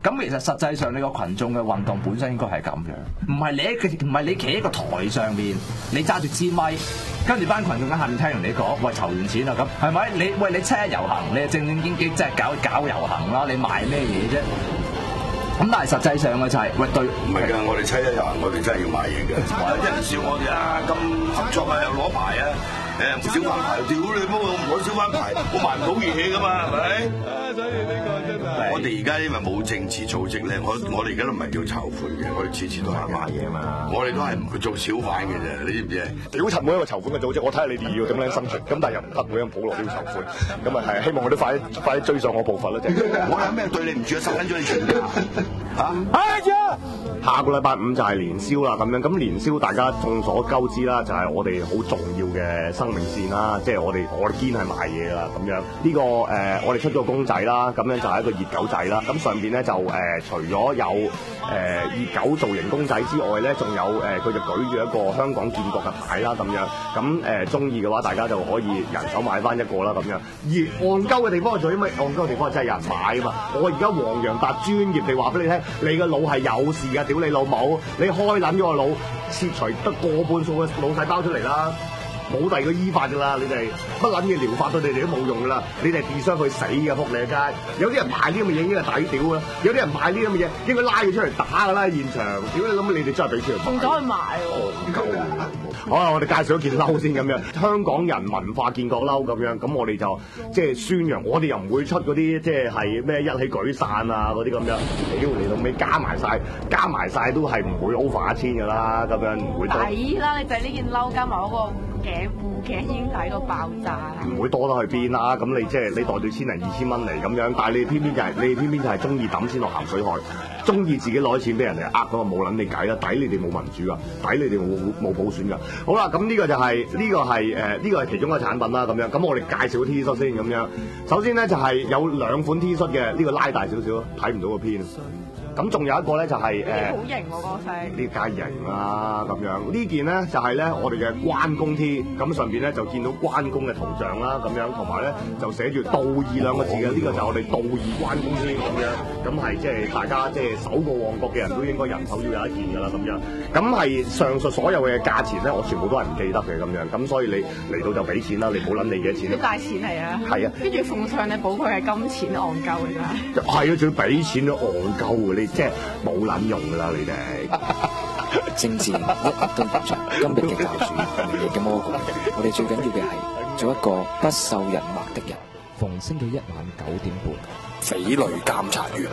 咁其實實際上你個群眾嘅運動本身應該係咁樣，唔係你企喺個台上面，你揸住支咪，跟住班群眾喺下面聽完你講，喂，籌完錢啦咁，係咪？你車遊行，你係正正經經即係搞遊行啦，你賣咩嘢啫？咁但係實際上嘅就係、喂對， 唔係㗎，我哋七一遊行，我哋真係要賣嘢嘅。有啲人笑我哋啊，咁合作啊，又攞牌啊，小販牌，屌你媽！我唔攞小販牌，我賣唔到嘢㗎嘛，係咪？ 所以呢個真係。 我哋而家因為冇政治組織咧，我哋而家都唔係叫籌款嘅，我哋次次都係賣嘢嘛。我哋都係唔做小販嘅啫，你知唔知？ 屌柒每一個籌款嘅組織，我睇下你哋要點樣生存。咁但係又唔得，每樣普羅都要籌款。咁啊係，希望佢都快啲追上我步伐啦，即係。 我有咩對你唔住啊？收緊咗你全家嚇！ 下個禮拜五就係年宵啦，咁樣咁年宵大家眾所周知啦，就係我哋好重要嘅生命線啦，即係我哋堅係賣嘢啦，咁樣呢個我哋出咗個公仔啦，咁樣就係一個熱狗仔啦，咁上邊咧就除咗有熱狗造型公仔之外咧，仲有佢就舉住一個香港建國嘅牌啦，咁樣咁中意嘅話，大家就可以人手買翻一個啦，咁樣。而戇鳩嘅地方就因為戇鳩嘅地方真係有人買啊嘛，我而家黃洋達專業地話俾你聽，你個腦係有事㗎。屌你老母！你開撚咗個腦，切除得過半數嘅腦細胞出嚟啦，冇第二個醫法㗎啦！你哋乜撚嘅療法對你哋都冇用㗎啦！你哋自傷去死嘅，仆你街！有啲人賣呢咁嘅嘢已經係抵屌啦，有啲人賣呢咁嘅嘢應該拉佢出嚟打㗎啦！現場，屌你諗你哋真係俾錢仲走去買喎！ 好啦，我哋介紹一件褸先咁樣，香港人文化建國褸咁樣，咁我哋就即係宣揚，我哋又唔會出嗰啲即係咩一起舉傘啊嗰啲咁樣，屌你老尾加埋晒都係唔會 over 1000㗎啦，咁樣唔會多。 抵啦！你就係呢件褸加埋嗰個護頸已經抵到爆炸。 唔會多得去邊啦，咁你即係你袋住1000零2000蚊嚟咁樣，但係你偏偏就係中意抌錢落鹹水海。中意自己攞錢俾人哋呃咁啊，冇撚你計啦，抵你哋冇民主噶，抵你哋冇普選噶。好啦，咁呢個就係呢個係其中一個產品啦，咁樣。咁我哋介紹 T 恤先咁樣。首先咧就係有2款 T 恤嘅，呢個拉大少少，睇唔到個邊。咁仲有一個咧就係好型喎個色。 呢家型啦咁樣。呢件咧就係咧我哋嘅關公 T，咁上邊咧就見到關公嘅圖像啦，咁樣同埋咧就寫住道義2個字嘅，呢個就係我哋道義關公 T 咁樣。咁係即係大家即係守過旺角嘅人都應該人手要有一件㗎啦咁樣。咁係上述所有嘅價錢咧，我全部都係唔記得嘅咁樣。咁所以你嚟到就俾錢啦，你唔好諗你幾多錢。 要帶錢嚟啊！ 係啊，跟住奉上你補佢係金錢戇鳩㗎咋。 係啊，仲要俾錢都戇鳩㗎，你即係冇撚用㗎啦，你哋。 政治一日都唔長，今日嘅教主，明日嘅魔鬼。我哋最緊要嘅係做一個不受人罵的人。逢星期一晚9點半，匪類監察員。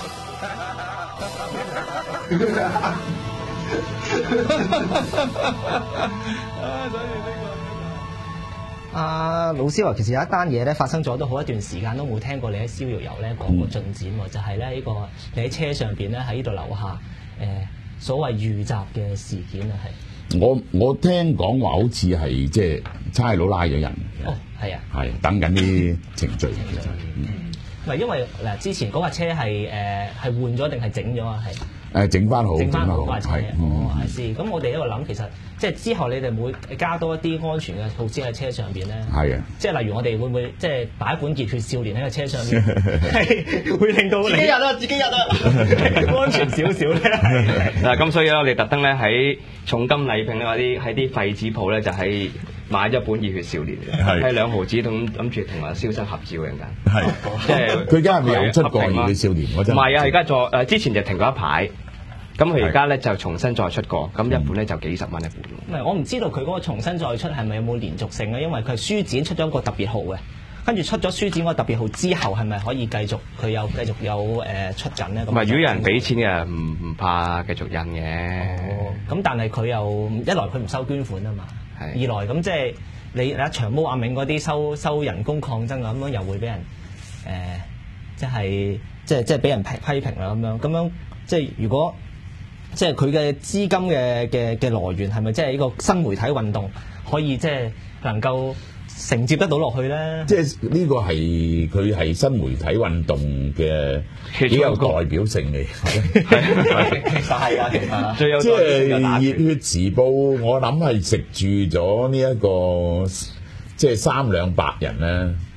老師話其實有一單嘢咧發生咗都好一段時間都冇聽過你喺逍遙遊咧講過進展喎，就係咧呢個你喺車上邊咧喺呢度樓下所謂遇襲嘅事件啊，係我聽講話好似係即係差佬拉咗人。 哦，係啊， 係等緊啲程序。 唔係因為嗱之前嗰架車係換咗定係整咗啊？係整翻好， 整翻好架車。係先。咁我哋喺度諗，其實即係之後你哋會加多一啲安全嘅措施喺車上邊咧。係啊。即係例如我哋會唔會即係擺一本熱血少年喺個車上面，係會令到你自己人安全少少咧。 嗱，咁所以咧，我哋特登咧喺重金禮聘咧喺啲廢紙鋪咧就係買咗本《熱血少年》，係2毫紙諗住同阿蕭生合照嘅陣間。係，即係佢而家係咪有出過《熱血少年》嗰陣？唔係啊，而家之前就停過一排。咁佢而家咧就重新再出過，咁一本咧就幾十蚊一本。 唔係，我唔知道佢嗰個重新再出係咪有冇連續性咧？因為佢係書展出咗一個特別號嘅，跟住出咗書展嗰個特別號之後，係咪可以繼續佢有出緊咧？ 唔係，如果有人俾錢嘅，唔怕繼續印嘅。 咁但係佢又一來佢唔收捐款啊嘛，二來咁即係你阿長毛阿銘嗰啲收人工抗爭啊，咁樣又會俾人即係俾人批評啦咁樣即係如果。即係佢嘅資金嘅來源係咪即係呢個新媒體運動可以即係能夠承接得到落去咧？ 即係呢個係佢係新媒體運動嘅幾有代表性嚟。 其實係啊，其實最有即係《熱血時報》，我諗係食住咗呢一個即係300-200人咧，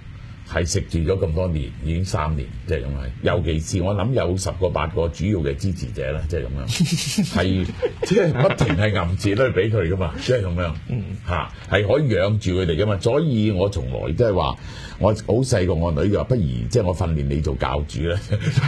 係食住咗咁多年，已經3年，即係咁係。尤其是我諗有10個8個主要嘅支持者啦，即係咁樣，係即係不停係揞錢都係俾佢噶嘛，即係咁樣嚇，係可以養住佢哋噶嘛。所以我從來即係話，我好細個我女就話，不如即係我訓練你做教主啦，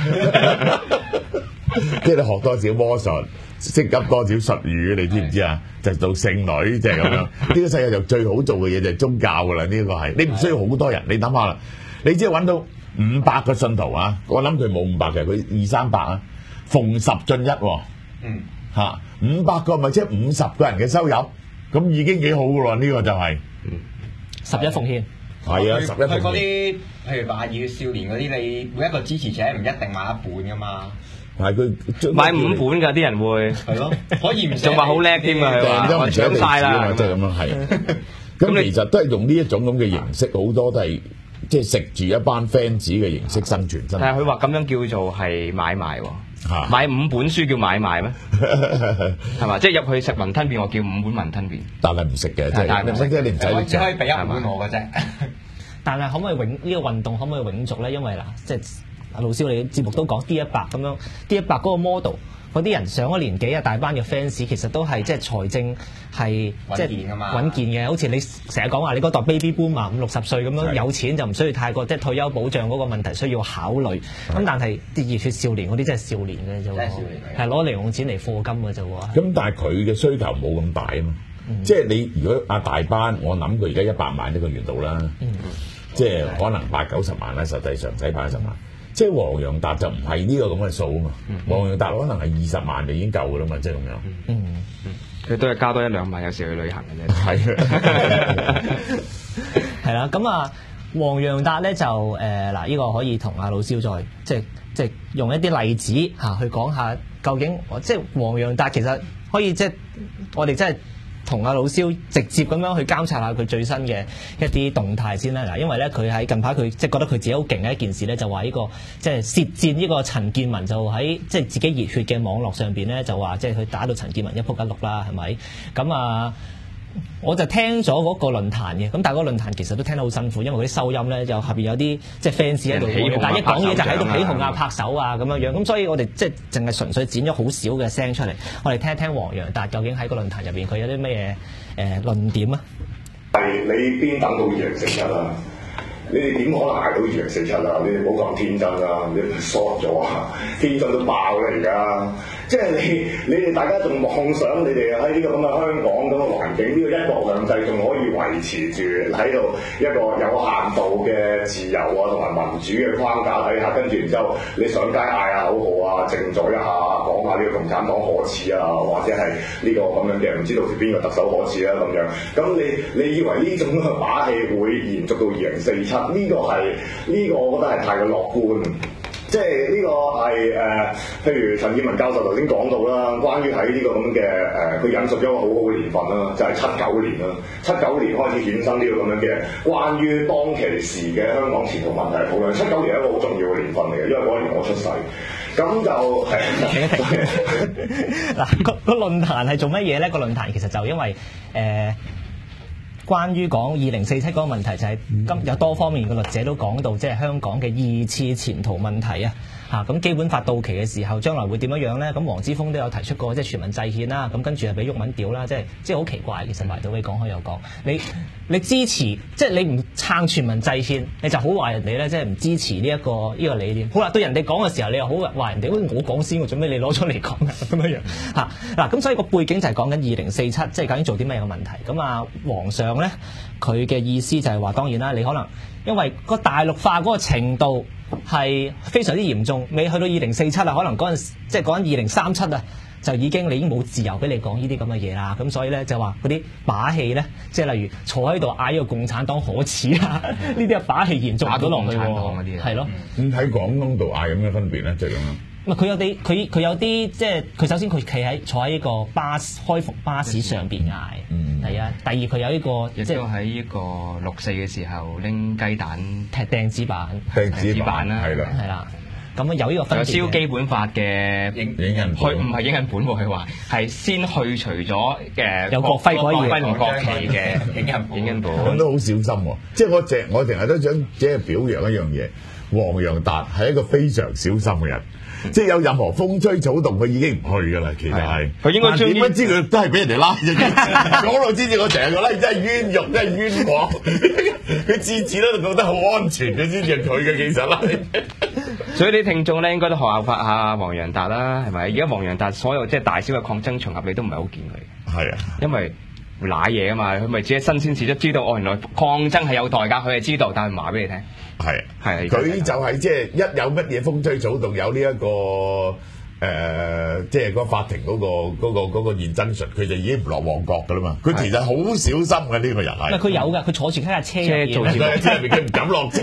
即係你學多少魔術，識得多少術語，你知唔知啊？就做聖女，即係咁樣。呢個世界就最好做嘅嘢就係宗教噶啦，呢個係你唔需要好多人。你諗下啦，你只係揾到500個信徒啊，我諗佢冇500嘅，佢200-300啊，逢10進1喎。嚇500個咪即係50個人嘅收入，咁已經幾好噶咯。呢個就係 11奉獻。 係啊，11奉獻。 佢嗰啲譬如話熱血少年嗰啲，你每一個支持者唔一定買1本噶嘛。係佢買5本㗎，啲人會係咯，可以唔仲話好叻添啊！佢話我搶晒啦， 即係咁樣係。咁其實都係用呢一種咁嘅形式，好多都係即係食住一班 fans 嘅形式生存。 但係佢話咁樣叫做係買賣喎，買5本書叫買賣咩？係嘛？即係入去食雲吞麵，我叫5本雲吞麵， 但係唔食嘅，即係你唔使， 我只可以俾1本我嘅啫。 但係可唔可以呢個運動可唔可以永續咧？因為嗱，即係阿老師，我哋節目都講 D100咁樣 ，D100嗰個 model 嗰啲人上咗年紀啊，大班嘅 fans 其實都係即係財政係即係穩健嘅，好似你成日講話你嗰代 baby boom 啊，50-60歲咁樣有錢就唔需要太過即係退休保障嗰個問題需要考慮。咁但係啲熱血少年嗰啲真係少年嘅啫喎，係攞零用錢嚟課金嘅啫喎。 咁但係佢嘅需求冇咁大啊嘛，即係你如果阿大班，我諗佢而家100萬一個月度啦，即係可能80-90萬啦，實際上唔使80萬。即係黃洋達就唔係呢個咁嘅數啊嘛，黃洋達可能係20萬就已經夠噶啦嘛，即係咁樣。 佢都係加多1-2萬，有時去旅行嘅啫。 係啦，咁啊，黃洋達咧就嗱，呢個可以同阿老蕭再即係用一啲例子嚇去講下究竟即係黃洋達其實可以即係我哋真係。同阿老蕭直接咁樣去監察下佢最新嘅一啲動態先啦。嗱，因為咧佢喺近排佢即係覺得佢自己好勁嘅一件事咧，就話呢個即係舌戰呢個陳建文，就喺即係自己熱血嘅網絡上邊咧，就話即係佢打到陳建文一仆一碌啦，係咪？咁啊，我就聽咗嗰個論壇嘅，咁但係嗰個論壇其實都聽得好辛苦，因為嗰啲收音咧就下邊有啲即係 fans 喺度，但係一講嘢就喺度起哄啊、拍手啊咁樣樣，咁所以我哋即係淨係純粹剪咗好少嘅聲出嚟，我哋聽一聽黃洋達究竟喺個論壇入邊佢有啲咩論點啊？ 係你邊等到2047啊？你哋點可能捱到2047啊？你哋唔好咁天真啦，你哋縮咗啊！天真都爆啦而家。即係你哋大家仲妄想你哋喺呢個咁嘅香港咁嘅環境，呢個一國兩制仲可以維持住喺度一個有限度嘅自由啊同埋民主嘅框架底下，跟住然之後你上街嗌下口號啊，正咗一下，講下呢個共產黨可恥啊，或者係呢個咁樣嘅唔知道邊個特首可恥啊咁樣。咁你以為呢種咁嘅把戲會延續到2047？呢個我覺得係太過樂觀。即係呢個係譬如陳建文教授頭先講到啦，關於喺呢個咁嘅佢引述咗一個好好嘅年份啦，就係79年啦，79年開始衍生呢個咁樣嘅關於當其時嘅香港前途問題嘅討論。79年係一個好重要嘅年份嚟嘅，因為嗰年我出世。咁就係嗱個論壇係做乜嘢咧？個論壇其實就因為關於講2047嗰個問題，就係有多方面嘅律者都講到，即係香港嘅2次前途問題啊！咁基本法到期嘅時候，將來會點樣咧？咁黃之鋒都有提出過，即係全民制憲啦。咁跟住係俾毓民屌啦，即係好奇怪。其實埋到你講開又講，你支持即係你唔撐全民制憲，你就好話人哋咧，即係唔支持呢一個理念。好啦，對人哋講嘅時候，你又好話人哋，我講先，我做咩你攞出嚟講啊？咁樣嗱，咁所以個背景就係講緊2047，即係究竟做啲咩嘅問題。咁啊，皇上咧佢嘅意思就係話，當然啦，你可能因為個大陸化嗰個程度係非常之嚴重，未去到2047啊，可能嗰陣即係講緊2037啊，就已經冇自由俾你講呢啲咁嘅嘢啦。咁所以咧就話嗰啲把戲咧，即係例如坐喺度嗌呢個共產黨可恥啊，呢啲係把戲嚴重咗落去喎，係咯。咁喺廣東度嗌有咩分別咧？就係咁樣。佢有啲即係佢首先佢坐喺呢個開篷巴士上邊嗌，第一，第二佢有呢個亦都喺呢個6·4嘅時候拎雞蛋掟紙板啦， 係啦。 咁有呢個分別嘅。 燒基本法嘅影印本， 唔係影印本喎，佢話係先去除咗有國徽嗰頁同國旗嘅影印本。 咁都好小心喎，即係我成日都想即係表揚一樣嘢，黃洋達係一個非常小心嘅人。即係有任何風吹草動，佢已經唔去㗎啦。其實係， 佢應該點不知佢都係俾人哋拉啫。講到之前，我成日覺得真係冤獄，真係冤枉。佢次次都覺得好安全嘅先至係佢嘅，其實啦。 所以啲聽眾咧應該都學效法下黃洋達啦，係咪？而家黃洋達所有即係大小嘅抗爭場合，你都唔係好見佢。係啊，因為揦嘢啊嘛，佢咪只係新鮮事，都知道原來抗爭係有代價，佢係知道，但係唔話俾你聽。係佢就係即係一有乜嘢風吹草動，有呢一個即係個法庭嗰個現真術，佢就已經唔落旺角噶啦嘛。佢其實好小心嘅呢個人係。 佢有㗎，佢坐住架車做節目， 佢唔敢落車。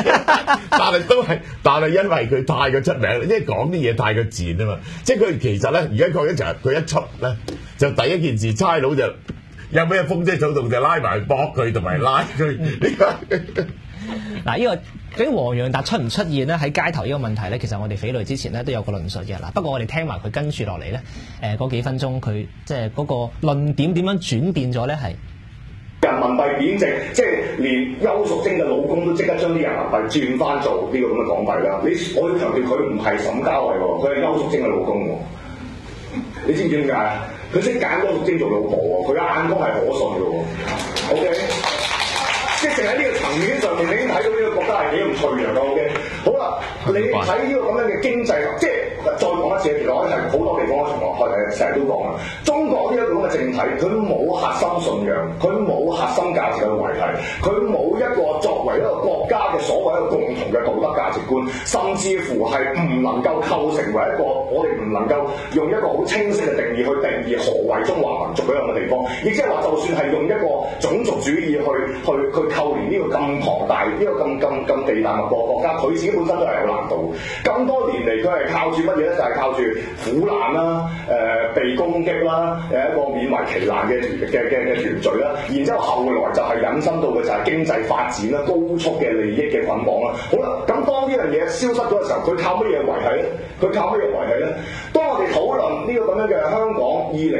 但係因為佢太過出名，即係講啲嘢太過賤啊嘛。即係佢其實咧，而家講緊就係佢一出咧，就第一件事差佬就有咩風吹草動就拉埋駁佢，同埋拉佢。 嗱，呢個究竟黃洋達出唔出現咧？喺街頭呢個問題咧，其實我哋匪類之前咧都有個論述嘅嗱。不過我哋聽埋佢跟住落嚟咧，嗰幾分鐘佢即係嗰個論點點樣轉變咗咧？係人民幣貶值，即係連邱淑貞嘅老公都即刻將啲人民幣轉翻做呢個咁嘅港幣啦。我要強調佢唔係沈嘉慧喎，佢係邱淑貞嘅老公喎。你知唔知點解啊？佢識揀邱淑貞做老婆喎，佢嘅眼光係可信嘅喎。OK。即係喺呢個層面上面，你已經睇到呢個國家係幾咁脆弱嘅。OK， 好啦，你睇呢個咁樣嘅經濟，即係再講一次，其實我係好多地方我從來成日都講啦，中國呢一個咁嘅政體，佢冇核心信仰，佢冇核心價值去維係，佢冇一個作為一個國家嘅所謂一個共同嘅道德價值觀，甚至乎係唔能夠構成為一個我哋唔能夠用一個好清晰嘅定義去定義何為中華民族嗰樣嘅地方，亦即係話，就算係用一個種族主義去扣連呢個咁龐大、呢個咁地大物博國家，佢自己本身都係有難度。咁多年嚟，佢係靠住乜嘢咧？就係靠住苦難啦、被攻擊啦、一個勉為其難嘅團聚啦。然之後後來就係引申到嘅就係經濟發展啦、高速嘅利益嘅捆綁啦。好啦，咁當呢樣嘢消失咗嘅時候，佢靠乜嘢維係咧？佢靠乜嘢維係咧？當我哋討論呢個咁樣嘅香港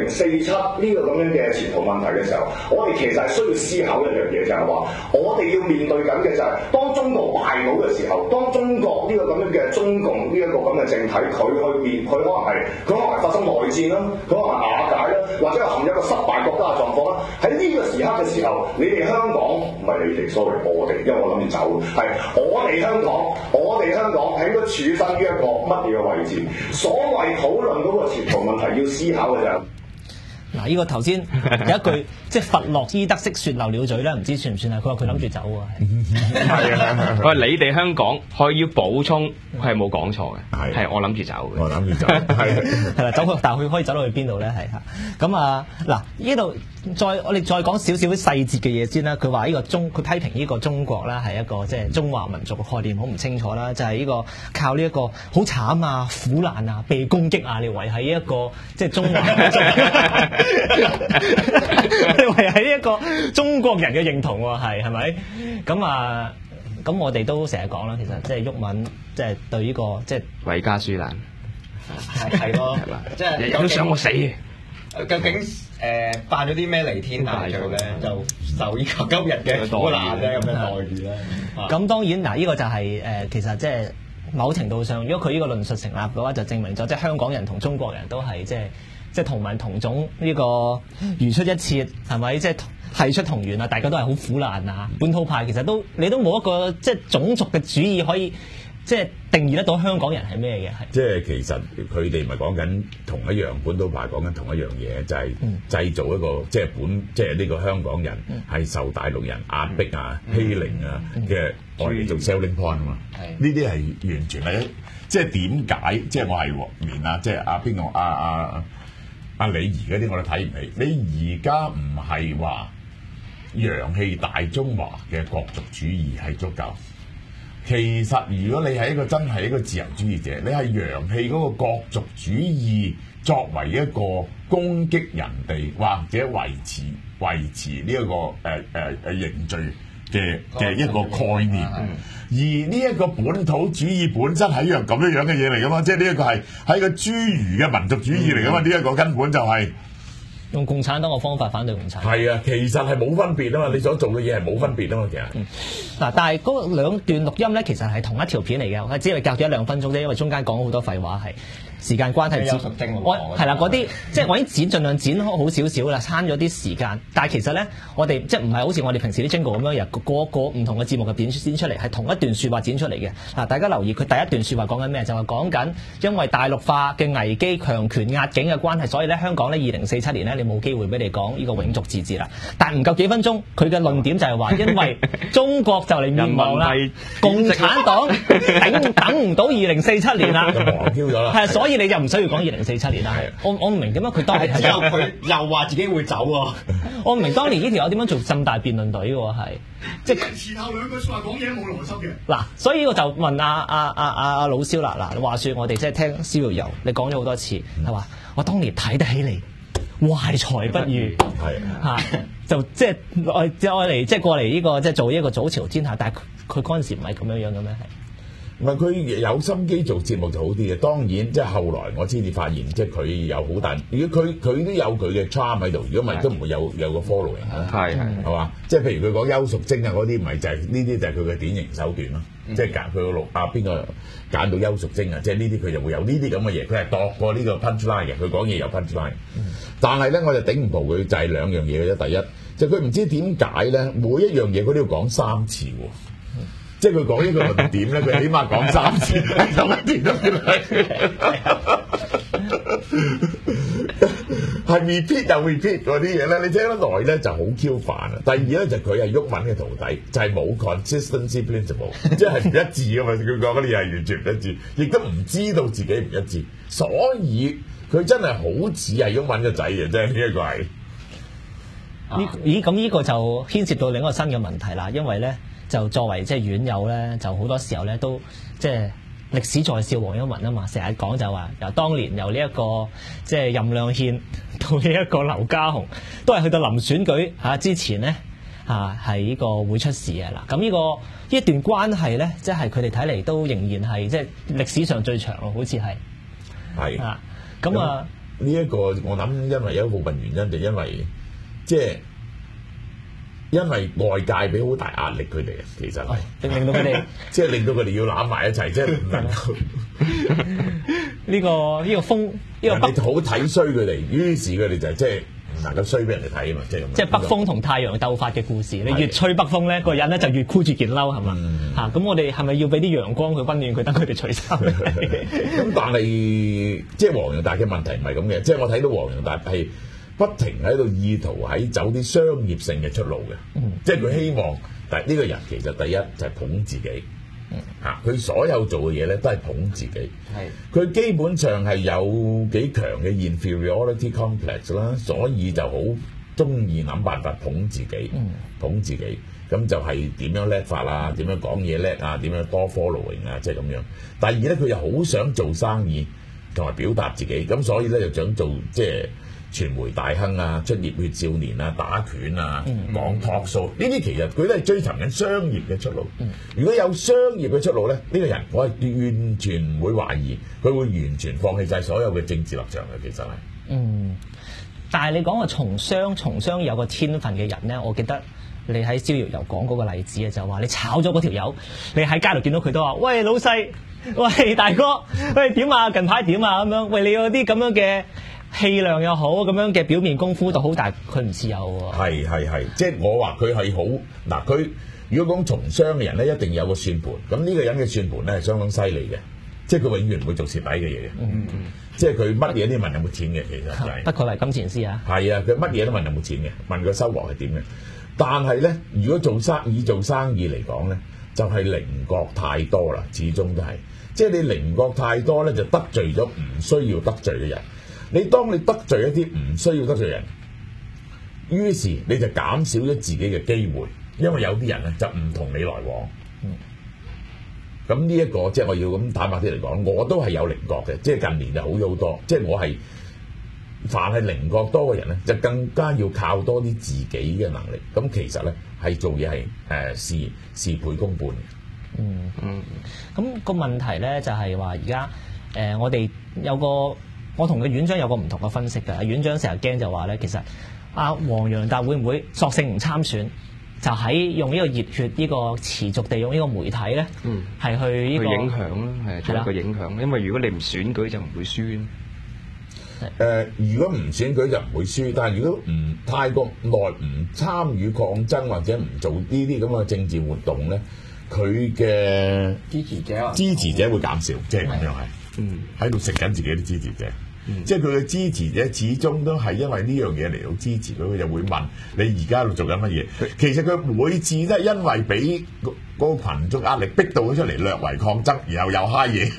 2047呢個咁樣嘅前途問題嘅時候，我哋其實係需要思考一樣嘢，就係話我哋要面對緊嘅就係當中國敗倒嘅時候，當中國呢個咁樣嘅中共呢一個咁嘅政體，佢可能係發生內戰啦，佢可能係瓦解啦，或者係陷入一個失敗國家嘅狀況啦。喺呢個時刻嘅時候，你哋香港唔係你哋 sorry 我哋，因為我諗住走，係我哋香港係應該處身於一個乜嘢嘅位置？所謂討論嗰個前途問題，要思考嘅就係。 嗱，呢個頭先有一句即係弗洛伊德式説漏了嘴咧，唔知算唔算啊？佢話佢諗住走喎， 係啊！佢話你哋香港可以要補充，佢係冇講錯嘅，係我諗住走嘅， 我諗住走，係啦，走去，但係佢可以走到去邊度咧？係嚇咁啊！嗱，呢度我哋再講少少細節嘅嘢先啦。佢話呢個佢批評呢個中國啦，係一個即係中華民族嘅概念好唔清楚啦，就係呢個靠呢一個好慘啊、苦難啊、被攻擊啊嚟維係一個即係中華民族。你維係呢一個中國人嘅認同喎，係咪？咁啊，咁我哋都成日講啦，其實即係毓民，即係對呢個即係維家書難， 係咯，即係日日都想我死嘅。 究竟犯咗啲咩彌天大罪咧？就受呢個今日嘅苦難咧，咁嘅待遇咧。 咁當然嗱，呢個就係其實即係某程度上，如果佢呢個論述成立嘅話，就證明咗即係香港人同中國人都係即係同文同種呢個如出一轍，係咪？即係係出同源啊！大家都係好苦難啊！本土派其實你都冇一個即係種族嘅主義可以即係定義得到香港人係咩嘅？係即係其實佢哋咪講緊同一樣，本土派講緊同一樣嘢，就係製造一個即係呢個香港人係受大陸人壓迫啊、欺凌啊嘅，我哋做 selling point 啊嘛。呢啲係完全係即係點解？即係我係連啊，即係邊個阿李儀嗰啲我都睇唔起。你而家唔係話揚棄大中華嘅國族主義係足夠。其實如果你係真係一個自由主義者，你係揚棄嗰個國族主義作為一個攻擊人哋或者維持呢一個凝聚嘅一個概念。而呢一個本土主義本身係一樣咁樣嘅嘢嚟噶嘛，即係呢一個係一個諸餘嘅民族主義嚟噶嘛，呢一個根本就係用共產黨嘅方法反對共產黨。 係啊，其實係冇分別啊嘛，你所做嘅嘢係冇分別啊嘛，其實。 嗱，但係嗰兩段錄音咧，其實係同一條片嚟嘅，我只係隔咗1-2分鐘啫，因為中間講好多廢話係。時間關係，我係啦嗰啲，即係我已經盡量剪好少少啦，慳咗啲時間。但係其實咧，我哋即係唔係好似我哋平時啲 jingle 咁樣，由個唔同嘅節目嘅片剪出嚟，係同一段説話剪出嚟嘅。嗱，大家留意佢第一段説話講緊咩？就係講緊因為大陸化嘅危機、強權壓境嘅關係，所以咧香港咧2047年咧你冇機會俾你講呢個永續自治啦。但係唔夠幾分鐘，佢嘅論點就係話，因為中國就嚟滅亡啦，共產黨等唔到2047年啦， 就忘 Q 咗啦。 係所以你就唔需要講2047年啦。我唔明點解佢當年之後佢又話自己會走喎。 我唔明當年呢條友點樣做咁大辯論隊嘅喎，係即係前後兩句説話講嘢冇邏輯嘅。 嗱，所以我就問阿老蕭啦。嗱，話説我哋即係聽逍遙遊，你講咗好多次係嘛？我當年睇得起你，懷才不遇，係嚇就即係愛嚟即係過嚟呢個即係做一個早朝天下，但係佢嗰陣時唔係咁樣樣嘅咩？係。 唔係佢有心機做節目就好啲嘅，當然即係後來我先至發現，即係佢有好大。如果佢都有佢嘅 charm 喺度，如果唔係都唔會有個 following 啦。係嘛？即係譬如佢講邱淑貞啊嗰啲，唔係就係呢啲就係佢嘅典型手段咯。即係揀佢個錄邊個揀到邱淑貞啊？即係呢啲佢就會有呢啲咁嘅嘢，佢係度過呢個 punchline 嘅，佢講嘢有 punchline。但係咧我就頂唔蒲佢就係兩樣嘢嘅啫。第一就佢唔知點解咧，每一樣嘢佢都要講3次喎。即係佢講呢個論點咧，佢起碼講3次，同一段都係 repeat 又 repeat 嗰啲嘢咧，你聽得耐咧就好 Q 煩啊！第二咧就佢係鬱文嘅徒弟，就係冇 consistency principle， 即係唔一致啊嘛！佢講嗰啲嘢係完全唔一致，亦都唔知道自己唔一致，所以佢真係好似係鬱文嘅仔嘅啫，呢一個係。 咦？咁呢個就牽涉到另一個新嘅問題啦，因為咧。就作為即係院友咧，就好多時候咧都即係歷史在笑黃毓民啊嘛，成日講就話由當年由呢一個即係任亮憲到呢一個劉家雄，都係去到臨選舉之前咧係呢個會出事嘅啦。咁呢一段關係咧，即係佢哋睇嚟都仍然係即係歷史上最長咯，好似係。係啊，咁啊呢一個我諗，因為有一部分原因就因為即係。因為外界俾好大壓力佢哋啊，其實係令到佢哋即係令到佢哋要攬埋一齊，即係唔能夠呢個風呢個人哋好睇衰佢哋，於是佢哋就即係唔能夠衰俾人哋睇啊嘛，即係咁。 即係北風同太陽鬥法嘅故事，你越吹北風咧，個人咧就越箍住件褸係嘛嚇？咁我哋係咪要俾啲陽光去溫暖佢，等佢哋除衫？ 咁但係即係黃洋達嘅問題唔係咁嘅，即係我睇到黃洋達係。不停喺度意圖喺走啲商業性嘅出路嘅，即係佢希望，但係呢個人其實第一就係捧自己，佢所有做嘅嘢咧都係捧自己，佢基本上係有幾強嘅 inferiority complex 啦，所以就好中意諗辦法捧自己，捧自己，咁就係點樣叻法啊，點樣講嘢叻啊，點樣多 following 啊，即係咁樣。第二咧，佢又好想做生意同埋表達自己，咁所以咧就想做即係。傳媒大亨啊，出熱血少年啊，打拳啊，講 talk show 呢啲其實佢都係追尋緊商業嘅出路。如果有商業嘅出路咧，呢個人我係完全唔會懷疑佢會完全放棄晒所有嘅政治立場嘅，其實係。 但係你講個從商有個天分嘅人咧，我記得你喺逍遙遊講嗰個例子啊，就話你炒咗嗰條友，你喺街度見到佢都話：喂老細，喂大哥，喂點啊？近排點啊？咁樣，喂你有啲咁樣嘅。氣量又好，咁樣嘅表面功夫都好，但係佢唔似有喎。 係，即係我話佢係好嗱，佢如果講從商嘅人咧，一定有個算盤。咁呢個人嘅算盤咧係相當犀利嘅，即係佢永遠唔會做蝕底嘅嘢嘅。即係佢乜嘢都問有冇錢嘅，其實就係。 不愧為金錢師啊！ 係啊，佢乜嘢都問有冇錢嘅，問個收穫係點嘅。但係咧，如果做生意嚟講咧，就係稜角太多啦，始終都係。即係你稜角太多咧，就得罪咗唔需要得罪嘅人。當你得罪一啲唔需要得罪人，於是你就減少咗自己嘅機會，因為有啲人咧就唔同你來往。咁呢一個即係我要咁坦白啲嚟講，我都係有稜角嘅，即係近年就好咗好多。即係我係凡係稜角多嘅人咧，就更加要靠多啲自己嘅能力。咁其實咧係做嘢係事倍功半嘅。 咁個問題咧就係話而家我哋我同個院長有個唔同嘅分析㗎。院長成日驚就話咧，其實黃洋達會唔會索性唔參選？就喺用呢個熱血呢個持續地用呢個媒體咧，係去呢個影響咯，係做一個影響。因為如果你唔選舉就唔會輸。 如果唔選舉就唔會輸，但係如果唔太過耐唔參與抗爭或者唔做呢啲咁嘅政治活動咧，佢嘅支持者會減少，即係咁樣係，喺度食緊自己啲支持者。即係佢嘅支持者始終都係因為呢樣嘢嚟到支持佢，就會問你而家喺度做緊乜嘢？其實佢每次都係因為俾嗰個羣眾壓力逼到佢出嚟略為抗爭，然後又嗨嘢，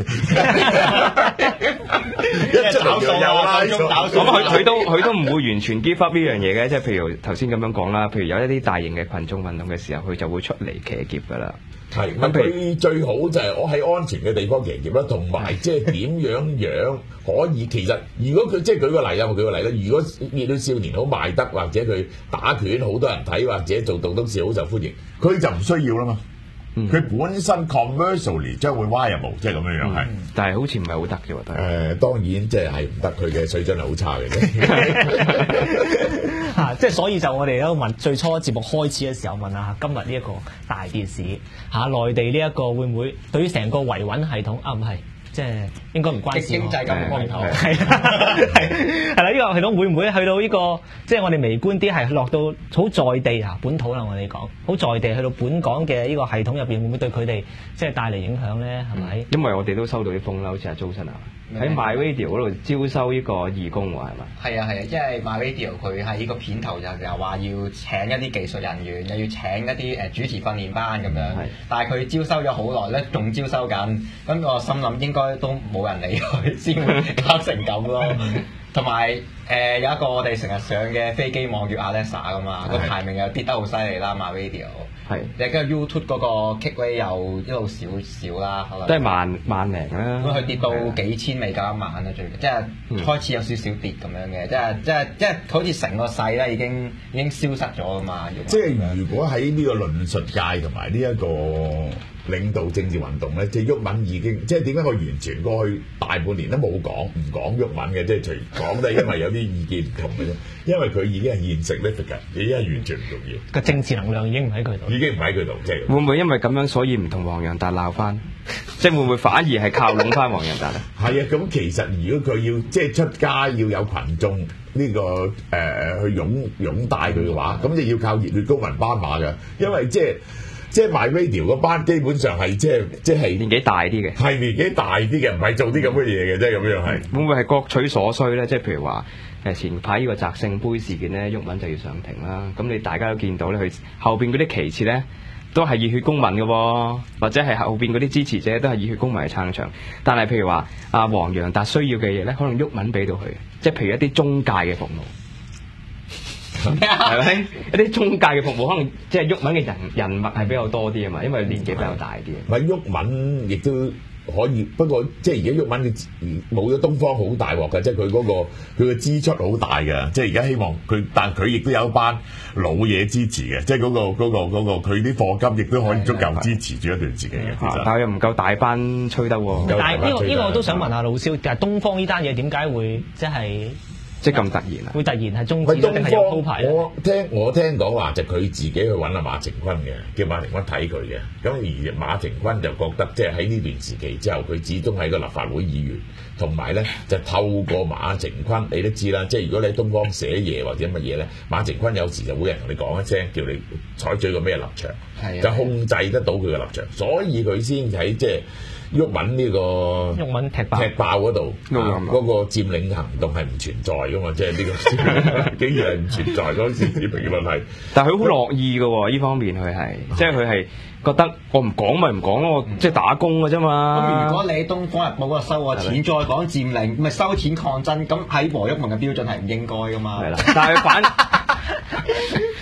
一出嚟又拉咗。 咁佢都唔會完全 give up 呢樣嘢嘅，即係譬如頭先咁樣講啦，譬如有一啲大型嘅群眾運動嘅時候，佢就會出嚟騎劫㗎啦。 係，咁佢最好就係我喺安全嘅地方騎劫啦，同埋即係點樣可以其實，如果佢即係舉個例啊，我舉個例啦，如果熱血少年好賣得，或者佢打拳好多人睇，或者做棟篤笑好受歡迎，佢就唔需要啦嘛。佢本身 commercially 將會 viable， 即係咁樣樣係。但係好似唔係好得嘅喎。當然即係唔得，佢嘅水準係好差嘅啫。 即係所以就我哋都問最初節目開始嘅時候問下今日呢一個大件事內地呢一個會唔會對於成個維穩系統唔係即係應該唔關事經濟咁方面係啦，呢個系統會唔會去到呢個即係我哋微觀啲係落到好在地本土啦，我哋講好在地去到本港嘅呢個系統入邊會唔會對佢哋即係帶嚟影響咧？係咪？因為我哋都收到啲風啦，好似阿租新啊喺 MyRadio 嗰度招收呢個義工喎，係嘛？ 係啊，因為 MyRadio 佢喺呢個片頭就話要請一啲技術人員，又要請一啲主持訓練班咁樣。但係佢招收咗好耐咧，仲招收緊。咁我心諗應該都冇人理佢，先會搞成咁咯。同埋有一個我哋成日上嘅飛機網叫 Alexa 噶嘛，個排名又跌得好犀利啦 MyRadio。係，你跟住 YouTube 嗰個 kick rate 又一路少少啦，可能都係萬零啦。 咁佢跌到幾千未夠1萬啦，最即係開始有少少跌咁樣嘅，即係好似成個勢咧已經消失咗噶嘛。 即係如果喺呢個論述界同埋呢一個領導政治運動咧，即係毓民已經即係點解我完全過去大半年都冇唔講毓民嘅，即係除講都係因為有啲意見唔同嘅啫。因為佢已經係現實 significant，已經係完全唔重要。個政治能量已經唔喺佢度，已經唔喺佢度。即係會唔會因為咁樣，所以唔同黃洋達鬧翻？即係會唔會反而係靠攏翻黃洋達咧？ 係啊，咁其實如果佢要即係出街要有群眾呢個去擁戴佢嘅話，咁就要靠熱血公民斑馬嘅，因為即係 MyRadio 嗰班基本上係即係年紀大啲嘅， 係年紀大啲嘅，唔係做啲咁嘅嘢嘅啫，咁樣係。 會唔會係各取所需咧？即係譬如話前排呢個擲聖杯事件咧，毓民就要上庭啦。咁你大家都見到咧，佢後邊嗰啲旗幟咧都係熱血公民嘅喎，或者係後邊嗰啲支持者都係熱血公民去撐場。但係譬如話黃洋達需要嘅嘢咧，可能毓民俾到佢，即係譬如一啲中介嘅服務。係咪一啲中介嘅服務，可能即係毓民嘅人脈係比較多啲啊嘛，因為年紀比較大啲。 唔係毓民亦都可以，不過即係而家毓民冇咗東方好大鑊嘅，即係佢嘅支出好大嘅，即係而家希望佢，但佢亦都有一班老嘢支持嘅，即係嗰個佢啲課金亦都可以足夠支持住一段時期嘅。 但係又唔夠大班吹得喎。 但係呢個我都想問下老蕭，但係東方呢單嘢點解會即係咁突然啊？會突然係中止定係有鋪排咧？ 我聽講話就佢自己去揾阿馬晴坤嘅，叫馬晴坤睇佢嘅。咁而馬晴坤就覺得即係喺呢段時期之後，佢始終係個立法會議員，同埋咧就透過馬晴坤，你都知啦。即係如果你喺東方寫嘢或者乜嘢咧，馬晴坤有時就會有人同你講一聲，叫你採取個咩立場，就控制得到佢嘅立場，所以佢先喺即係。毓民呢個毓民踢爆嗰度，嗰個佔領行動係唔存在噶嘛？即係呢個竟然係唔存在嗰時指明嘅問題。 但係佢好樂意嘅喎，呢方面佢係，即係佢係覺得我唔講咪唔講咯，即係打工嘅啫嘛。 咁如果你《東方日報》嗰度收我錢，再講佔領，咪收錢抗爭，咁喺黃毓民嘅標準係唔應該噶嘛？ 係啦，但係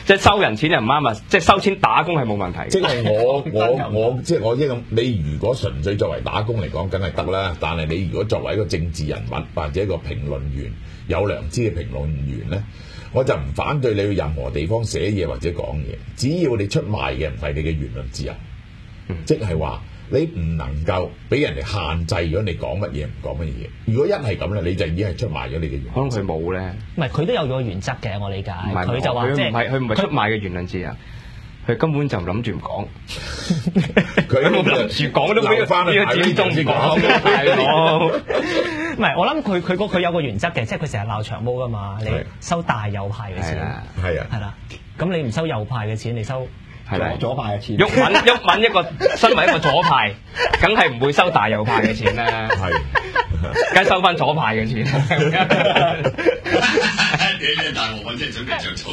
即係收人錢就唔啱啊！即係收錢打工係冇問題。 即係我即係我一咁，你如果純粹作為打工嚟講，梗係得啦。但係你如果作為一個政治人物或者一個評論員，有良知嘅評論員咧，我就唔反對你去任何地方寫嘢或者講嘢，只要你出賣嘅唔係你嘅言論自由，即係話你唔能夠俾人哋限制咗你講乜嘢唔講乜嘢。如果一係咁咧，你就已經係出賣咗你嘅言論。 可能佢冇咧， 唔係佢都有個原則嘅，我理解。 唔係佢就話即係佢唔係出賣嘅言論自由，佢根本就諗住唔講。 佢諗住講都俾翻去佔中唔講，大佬。 唔係，我諗佢有個原則嘅，即係佢成日鬧長毛噶嘛，你收大右派嘅錢， 係啊， 係啦，咁你唔收右派嘅錢，你收左派嘅錢。 毓民一個身為一個左派，梗係唔會收大右派嘅錢啦， 係， 梗係收翻左派嘅錢。 大鑊，我真係準備着草，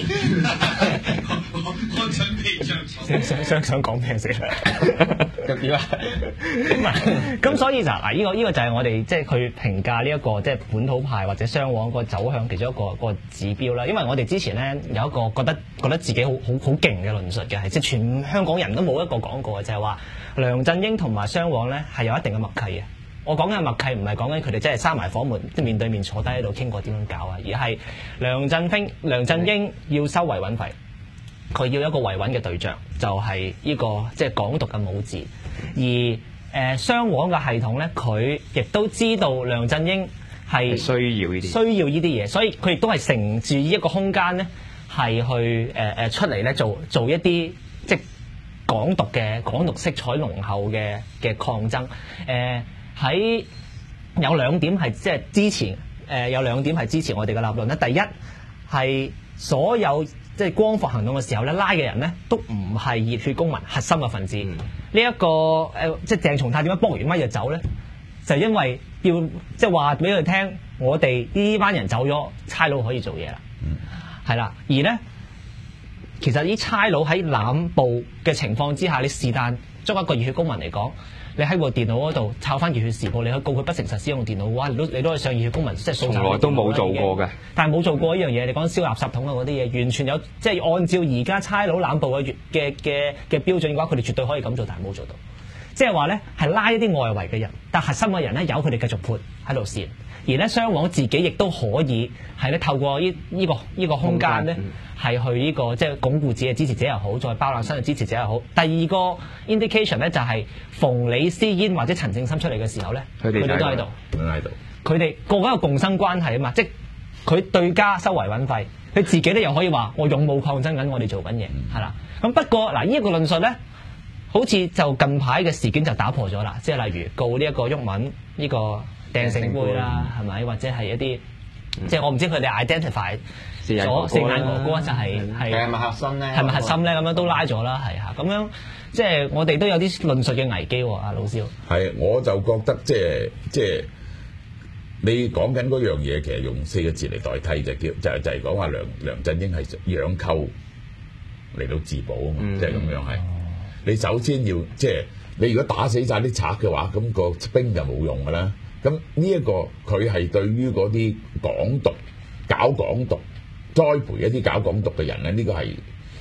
我準備着草。 想講咩先？咁點啊？咁所以就嗱，呢個就係我哋即係佢評價呢一個即係本土派或者雙黃個走向其中一個指標啦。因為我哋之前咧有一個覺得自己好勁嘅論述嘅，係即係全香港人都冇一個講過嘅，就係話梁振英同埋雙黃咧係有一定嘅默契嘅。我講緊默契唔係講緊佢哋真係閂埋房門，即係面對面坐低喺度傾過點樣搞啊，而係梁振英要收維穩費，佢要一個維穩嘅對象，就係呢個即係港獨嘅武字。而雙黃嘅系統咧，佢亦都知道梁振英係需要呢啲嘢，所以佢亦都係乘住呢一個空間咧，係去出嚟咧做一啲即係港獨色彩濃厚嘅抗爭。喺有兩點係即係支持，有兩點係支持我哋嘅立論咧。第一係所有即係光復行動嘅時候咧，拉嘅人咧都唔係熱血公民核心嘅分子。呢一個即係鄭松泰點解搏完咪就走咧？就因為要即係話俾佢聽，我哋呢班人走咗，差佬可以做嘢啦。係啦，而咧其實啲差佬喺濫捕嘅情況之下，你是但捉一個熱血公民嚟講。你喺部電腦嗰度抄翻《熱血時報》，你去告佢不誠實使用電腦嘅話，你都係上熱血公民，即係從來都冇做過嘅。 但係冇做過一樣嘢，你講燒垃圾桶啊嗰啲嘢，完全有即係按照而家差佬濫捕嘅標準嘅話，佢哋絕對可以咁做，但係冇做到。即係話咧係拉一啲外圍嘅人，但核心嘅人咧由佢哋繼續潑喺度煽。而咧雙黃自己亦都可以係咧透過呢個空間咧係去呢個即係鞏固自己嘅支持者又好，再包攬新嘅支持者又好。第二個 indication 咧就係逢李思嫣或者陳正深出嚟嘅時候咧，佢哋都喺度，佢哋個個有共生關係啊嘛，即係佢對家收維穩費，佢自己咧又可以話我勇武抗爭緊，我哋做緊嘢係啦。咁不過嗱呢一個論述咧，好似就近排嘅事件就打破咗啦，即係例如告呢一個毓民呢個掟聖杯啦，係咪？或者係一啲即係我唔知佢哋 identify 咗四眼哥哥就係咪核心咧？ 係咪核心咧？咁樣都拉咗啦，係嚇。咁樣即係我哋都有啲論述嘅危機喎，阿老蕭。係， 我就覺得即係你講緊嗰樣嘢，其實用4個字嚟代替就係講話梁振英係養寇嚟到自保啊嘛，即係咁樣係。你首先要即係你如果打死晒啲賊嘅話，咁個兵就冇用㗎啦。咁呢一個佢係對於嗰啲港獨、搞港獨、栽培一啲搞港獨嘅人咧，呢個係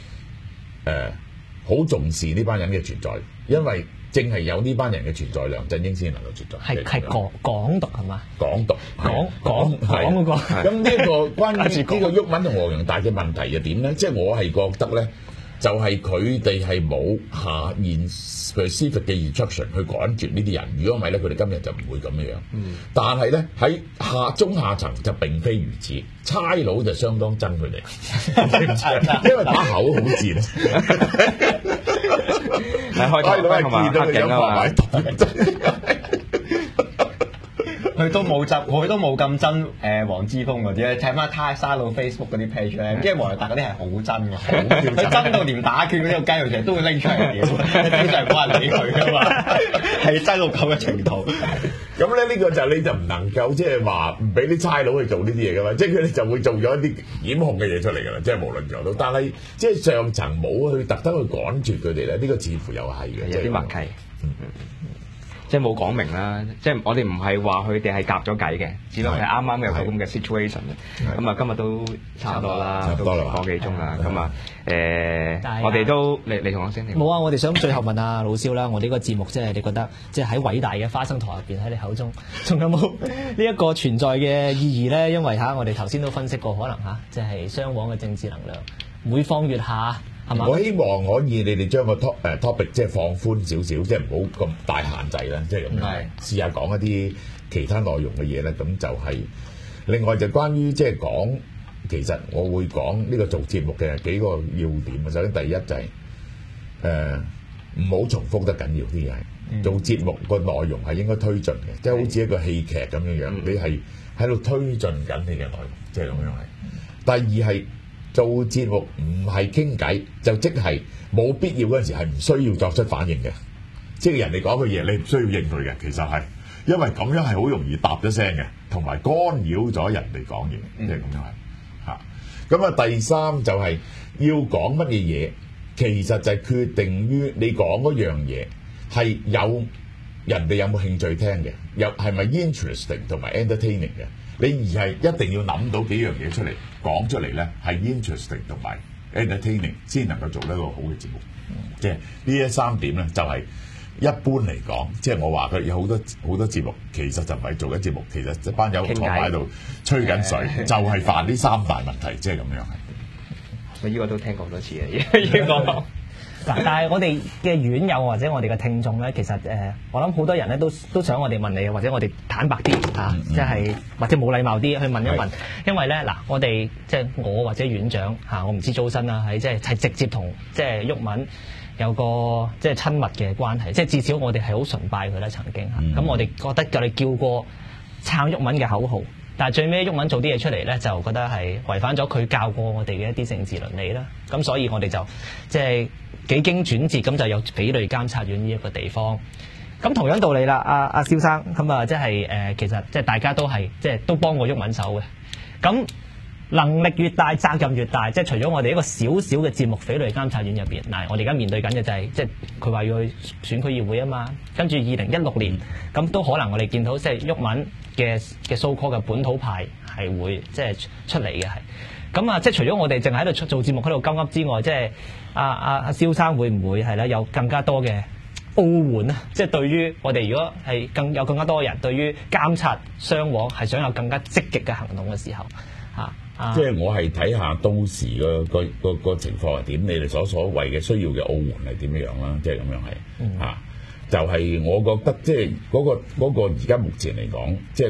好重視呢班人嘅存在，因為正係有呢班人嘅存在，梁振英先能夠存在。係港獨係嘛？港獨講嗰個。咁呢一個關於呢個毓民同黃洋達嘅問題係點咧？即係我係覺得咧。就係佢哋係冇下現 specific 嘅 instruction 去趕絕呢啲人，如果唔係咧，佢哋今日就唔會咁樣。但係咧喺中下層就並非如此，差佬就相當憎佢哋，因為把口好賤。 係開頭同埋黑警啊嘛。 佢都冇咁憎黃之鋒嗰啲咧，睇翻他沙佬 Facebook 嗰啲 page 咧，因為黃洋達嗰啲係好憎嘅，佢憎到連打拳嗰啲雞肉其實都會拎出嚟屌，基本上冇人理佢噶嘛，係憎到咁嘅程度。 咁咧呢個就你就唔能夠即係話唔俾啲差佬去做呢啲嘢噶嘛，即係佢哋就會做咗一啲檢控嘅嘢出嚟噶啦，即係無論如何都。但係即係上層冇去特登去趕絕佢哋咧，呢個似乎又係嘅， 有啲默契。 即係冇講明啦，即係我哋唔係話佢哋係夾咗計嘅，只不過係啱啱有個咁嘅 situation 嘅。咁啊，今日都差唔多啦，都個幾鐘啦。咁啊，我哋都你同我先。 冇啊！我哋想最後問下老蕭啦，我哋呢個節目即係你覺得即係喺偉大嘅花生台入邊喺你口中，仲有冇呢一個存在嘅意義咧？因為我哋頭先都分析過，可能即係雙簧嘅政治能量每況愈下。 我希望可以你哋將個 topic 即係放寬少少，即係唔好咁大限制啦，即係咁樣試下講一啲其他內容嘅嘢咧。咁就係另外就關於即係講，其實我會講呢個做節目嘅幾個要點。首先第一就係唔好重複得緊要啲嘢，做節目個內容係應該推進嘅，即係好似一個戲劇咁樣樣，你係喺度推進緊你嘅內容，即係咁樣係。第二係。做節目唔係傾偈，就即係冇必要嗰陣時係唔需要作出反應嘅，即係人哋講嘅嘢你唔需要應佢嘅，其實係因為咁樣係好容易答咗聲嘅，同埋干擾咗人哋講嘢，即係咁樣係嚇。咁啊第三就係要講乜嘢嘢，其實就係決定於你講嗰樣嘢係有人哋有冇興趣聽嘅，又係咪 interesting 同埋 entertaining 嘅。你而係一定要諗到幾樣嘢出嚟講出嚟咧，係 interesting 同埋 entertaining 先能夠做得一個好嘅節目。即係呢三點咧，就係一般嚟講，即係我話佢有好多節目，其實就唔係做緊節目，其實一班友坐喺度吹緊水，就係犯呢三大問題，即係咁樣係。 我呢個都聽過好多次嘅，呢個。 嗱，但係我哋嘅院友或者我哋嘅聽眾咧，其實我諗好多人咧都想我哋問你，或者我哋坦白啲即係或者冇禮貌啲去問一問，因為咧我哋即係我或者院長我唔知租新啦，係即係直接同即係毓民有個即係親密嘅關係，即係至少我哋係好崇拜佢啦，曾經咁我哋覺得我哋叫過撐毓民嘅口號。但係最尾毓民做啲嘢出嚟咧，就覺得係違反咗佢教過我哋嘅一啲政治倫理啦。咁所以我哋就即係幾經轉折，咁就有匪類監察院呢一個地方。咁同樣道理啦，阿蕭生咁啊，即係其實即係大家都係即係都幫過毓民手嘅。咁能力越大，責任越大。即係除咗我哋一個小小嘅節目匪類監察院入邊，嗱我哋而家面對緊嘅就係即係佢話要去選區議會啊嘛。跟住2016年咁都可能我哋見到即係毓民嘅 so call 嘅本土派係會即係出嚟嘅係。咁啊，即係除咗我哋淨係喺度做節目喺度鳩噏之外，即係阿蕭生會唔會係咧有更加多嘅奧援啊？即係對於我哋如果係有更加多嘅人對於監察雙簧係想有更加積極嘅行動嘅時候即係我係睇下到時個情況係點，你哋所謂嘅需要嘅奧援係點樣啦，即係咁樣係就係我覺得即係嗰個而家目前嚟講，即係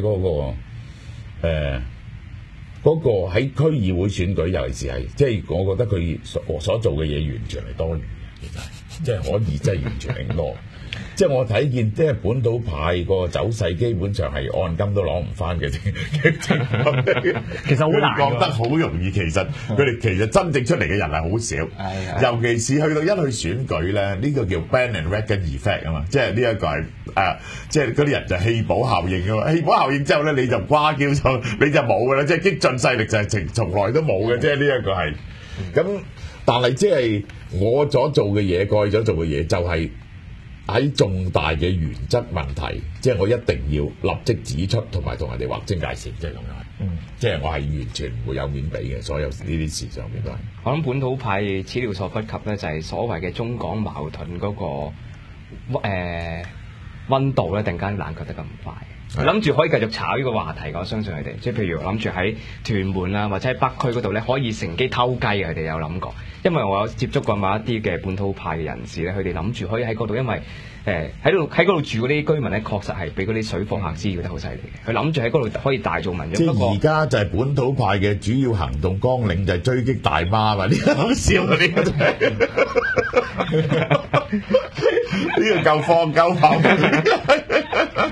嗰個喺區議會選舉，尤其是係即係我覺得佢所做嘅嘢完全係多餘嘅，其實係即係可以真係完全係多。即係我睇見，即係本土派個走勢基本上係按金都攞唔翻嘅情況。其實好難，覺得好容易。其實佢哋其實真正出嚟嘅人係好少，尤其是去到一去選舉咧，呢個叫 bandwagon effect 啊嘛，即係呢一個係即係嗰啲人就棄保效應啊嘛。棄保效應之後咧，你就瓜叫咗，你就冇噶啦。即係激進勢力就係從來都冇嘅，即係呢一個係。咁但係即係我所做嘅嘢，過去所做嘅嘢就係。喺重大嘅原則問題，即係我一定要立即指出，同埋同人哋劃清界線，即係咁樣。即係我係完全唔會有面俾嘅，所有呢啲事上面都係。 我諗本土派始料所不及咧，就係所謂嘅中港矛盾嗰個溫度咧，突然間冷卻得咁快。諗住可以繼續炒呢個話題，我相信佢哋，即係譬如諗住喺屯門啊，或者喺北區嗰度咧，可以乘機偷雞，佢哋有諗過。因為我有接觸過某一啲嘅本土派嘅人士咧，佢哋諗住可以喺嗰度，因為喺嗰度住嗰啲居民咧，確實係俾嗰啲水貨客滋擾得好犀利嘅。佢諗住喺嗰度可以大做文章。 即係而家就係本土派嘅主要行動綱領就係追擊大媽嘛，呢個好笑啊！呢個真係呢個夠放夠跑。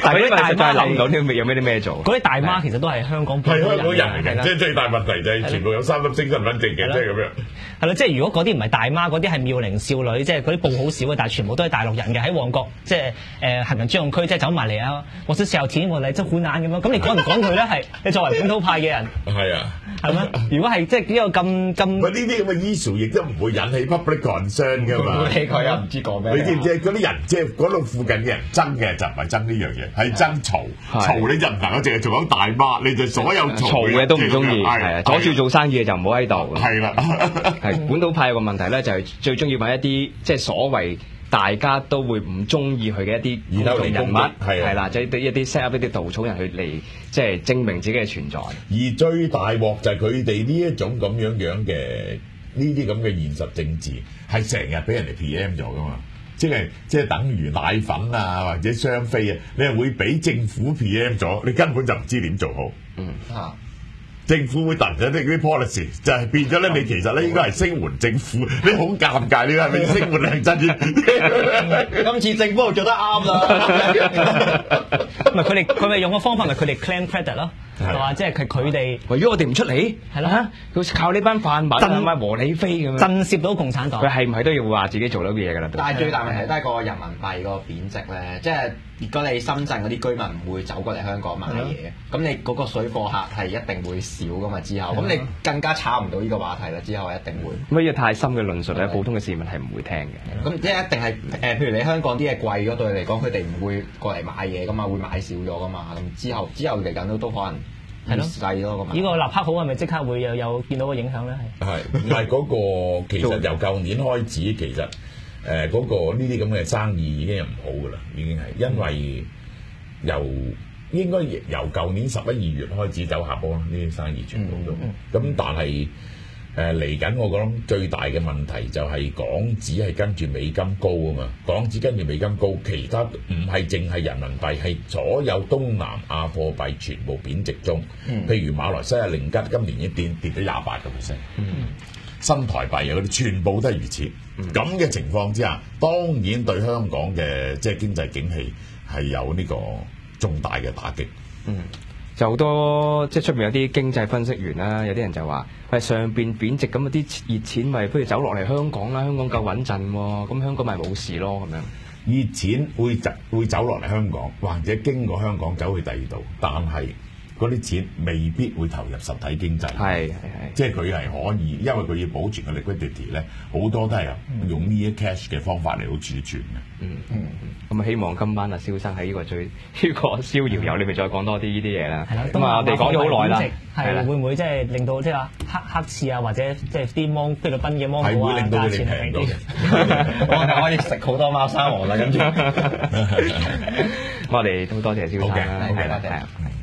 但係嗰啲大媽諗唔到有咩啲咩做。 嗰啲大媽其實都係香港係香港人嚟嘅，即係最大問題就係全部有3粒星身份證嘅，即係咁樣。 係咯，即係如果嗰啲唔係大媽，嗰啲係妙齡少女，即係嗰啲報好少嘅，但係全部都係大陸人嘅，喺旺角即係行人專用區，即係走埋嚟啊！我想試錢喎，你真好難咁樣。咁你講唔講佢咧？係你作為本土派嘅人， 係啊， 係咩？如果係即係呢個咁， 呢啲咁嘅 issue 亦都唔會引起 public concern 㗎嘛。 佢又唔知講咩。 你知唔知嗰啲人即係嗰度附近嘅人爭嘅就唔係爭呢樣嘢，係爭嘈。你就唔能夠淨係做緊大媽，你就所有嘈嘅都唔中意，係啊，阻住做生意嘅就唔好喺度。 係啦， 係本土派有個問題咧，就係最中意揾一啲即係所謂大家都會唔中意佢嘅一啲公眾人物，係啦，即係一啲 set up 一啲稻草人去嚟即係證明自己嘅存在。 而最大鑊就係佢哋呢一種咁樣嘅呢啲咁嘅現實政治，係成日俾人哋 PM 咗噶嘛。即係等於奶粉啊或者雙飛啊，你係會俾政府 PM 咗，你根本就唔知點做好。政府會突然間啲 policy 就係變咗咧，你其實咧應該係聲援政府，你好尷尬，你係咪聲援梁振英？ 今次政府做得啱啦。 唔係佢咪用個方法，咪佢哋 claim credit 咯。係嘛？即係佢哋， 如果我哋唔出嚟，係啦，佢靠呢班泛民啊、和理非咁樣震懾到共產黨。 佢係唔係都要話自己做到嘅嘢㗎啦？ 但係最大問題都係個人民幣個貶值咧，即係如果你深圳嗰啲居民唔會走過嚟香港買嘢，咁你嗰個水貨客係一定會少㗎嘛。之後，咁你更加炒唔到呢個話題啦。之後一定會。 乜嘢太深嘅論述咧，普通嘅市民係唔會聽嘅。 咁即係一定係譬如你香港啲嘢貴咗，對你嚟講，佢哋唔會過嚟買嘢㗎嘛，會買少咗㗎嘛。咁之後嚟緊都可能。係咯，細咯咁。呢個立刻好係咪即刻會有見到個影響咧？ 係唔係嗰個其實由舊年開始，其實嗰個呢啲咁嘅生意已經係唔好噶啦，已經係因為應該由舊年11、2月開始走下坡啦，呢啲生意全部都咁，但係嚟緊我講最大嘅問題就係港紙係跟住美金高啊嘛，港紙跟住美金高，其他唔係淨係人民幣，係所有東南亞貨幣全部貶值中。譬如馬來西亞令吉今年已經跌咗28%，新台幣啊嗰啲全部都係如此。咁嘅情況之下，當然對香港嘅即係經濟景氣係有呢個重大嘅打擊。 就好多即係出面有啲經濟分析員啦，有啲人就話：喂，上邊貶值咁啊，啲熱錢咪不如走落嚟香港啦，香港夠穩陣喎，咁香港咪冇事咯咁樣。 熱錢會走落嚟香港，或者經過香港走去第二度，但係嗰啲錢未必會投入實體經濟。係，即係佢係可以，因為佢要保存個 liquidity 咧，好多都係用呢啲 cash 嘅方法嚟到儲存嘅。 咁啊，希望今晚啊，蕭生喺呢個逍遙遊，你咪再講多啲呢啲嘢啦。咁啊，我哋講咗好耐啦， 係會唔會即係令到即係話黑刺啊，或者即係啲菲律賓嘅芒果啊， 係會令到你哋平啲。 我可以食好多貓山王啦，跟住。 我哋都多謝蕭生啦， 係啦，係啊。